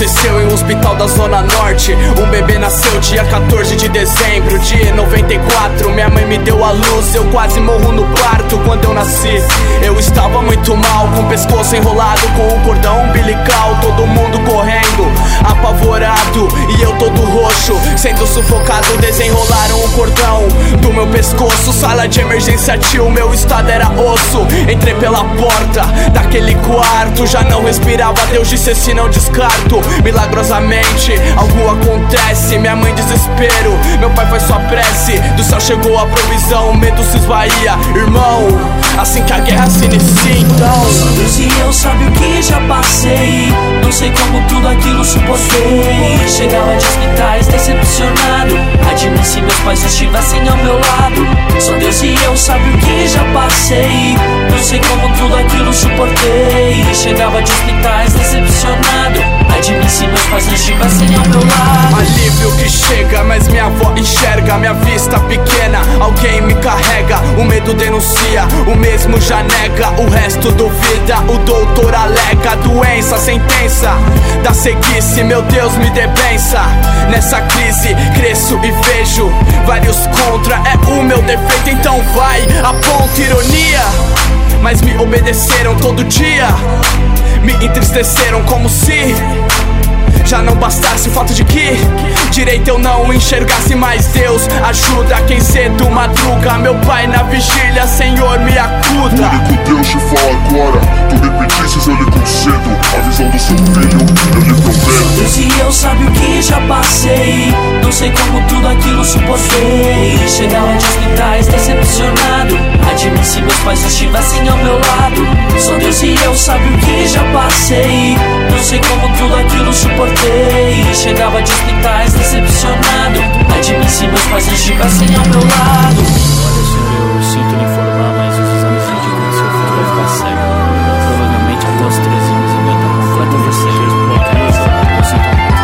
aconteceu em um hospital da Zona Norte. Um bebê nasceu dia 14 de dezembro de 94. Minha mãe me deu a luz, eu quase morro no parto. Quando eu nasci, eu estava muito mal, com o pescoço enrolado com o cordão umbilical. Todo mundo correndo, apavorado, e eu todo roxo, sendo sufocado. Desenrolaram o cordão do meu pescoço. Sala de emergência, tio, meu estado era osso. Entrei pela porta daquele quarto, já não respirava. Deus disse assim, não descarto. Milagrosamente algo acontece. Minha mãe desespero, meu pai faz sua prece. Do céu chegou a provisão, o medo se esvaía. Irmão, assim que a guerra se inicia, então só Deus e eu sabe o que já passei. Não sei como tudo aquilo suportei. Chegava de hospitais decepcionado. Admito se meus pais estivessem ao meu lado. Só Deus e eu sabe o que já passei. Não sei como tudo aquilo suportei. Chegava de hospitais decepcionado. Admito se meus pais não estivessem ao meu lado. Alívio que chega, mas minha avó enxerga. Minha vista pequena, alguém me carrega. O medo denuncia, o mesmo já nega. O resto duvida, o doutor alega. Doença, sentença da ceguice, meu Deus me dê benção. Nessa crise cresço e vejo vários contra, é o meu defeito. Então vai, aponta ironia, mas me obedeceram todo dia. Me entristeceram como se já não bastasse o fato de que direito eu não enxergasse. Mas Deus ajuda quem cedo madruga. Meu pai na vigília, Senhor me acuda. O único Deus te fala agora. Tu me pedisses, eu lhe concedo. A visão do seu filho, eu lhe prometo. Deus e eu sabe o que já passei. Não sei como tudo aquilo suportei. Chegava de hospitais decepcionado. Admito se meus pais estivessem ao meu lado. Só Deus e eu sabe o que já passei. Não sei como tudo aquilo suportei. Chegava de hospitais decepcionado. Admito se meus pais estivessem ao meu lado. Olha, senhor, eu sinto lhe informar, mas os exames indicam que seu filho vai ficar cego. Provavelmente até os 13 anos ele vai estar completamente cego. Eu sinto muito.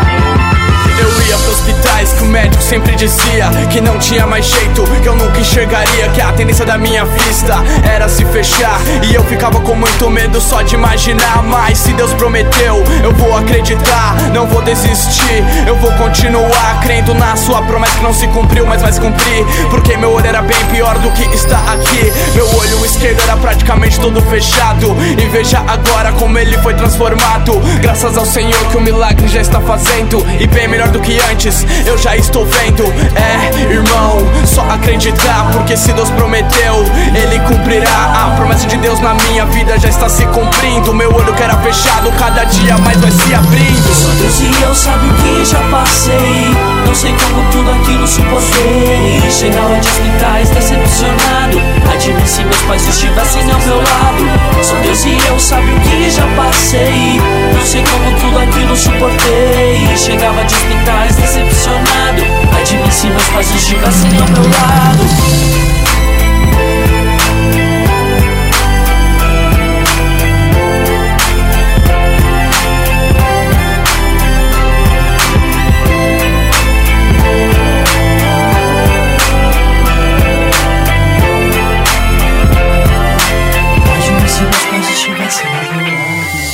Eu ia pros hospitais que o médico sempre dizia que não tinha mais jeito, que eu nunca enxergaria, que a tendência da minha vista era se fechar. E eu ficava com muito medo só de imaginar. Mas se Deus prometeu, eu vou acreditar, não vou desistir. Eu vou continuar crendo na sua promessa que não se cumpriu, mas vai se cumprir. Porque meu olho era bem pior do que está aqui. Meu olho esquerdo era praticamente todo fechado. E veja agora como ele foi transformado. Graças ao Senhor que o milagre já está fazendo. E bem melhor do que antes, eu já estou vendo. É, irmão, só acreditar, porque se Deus prometeu, Ele cumprirá. A promessa de Deus na minha vida já está se cumprindo. Meu olho que era fechado, cada dia mais vai se abrindo. Só Deus e eu sabe o que já passei. Não sei como tudo aquilo suportei. Chegava de hospitais decepcionado. Admito se meus pais estivessem ao meu lado. Só Deus e eu sabe o que já passei. Não sei como tudo aquilo suportei. Chegava de hospitais decepcionado. Admito se meus pais estivessem ao meu lado. Se meus pais estivessem ao meu lado.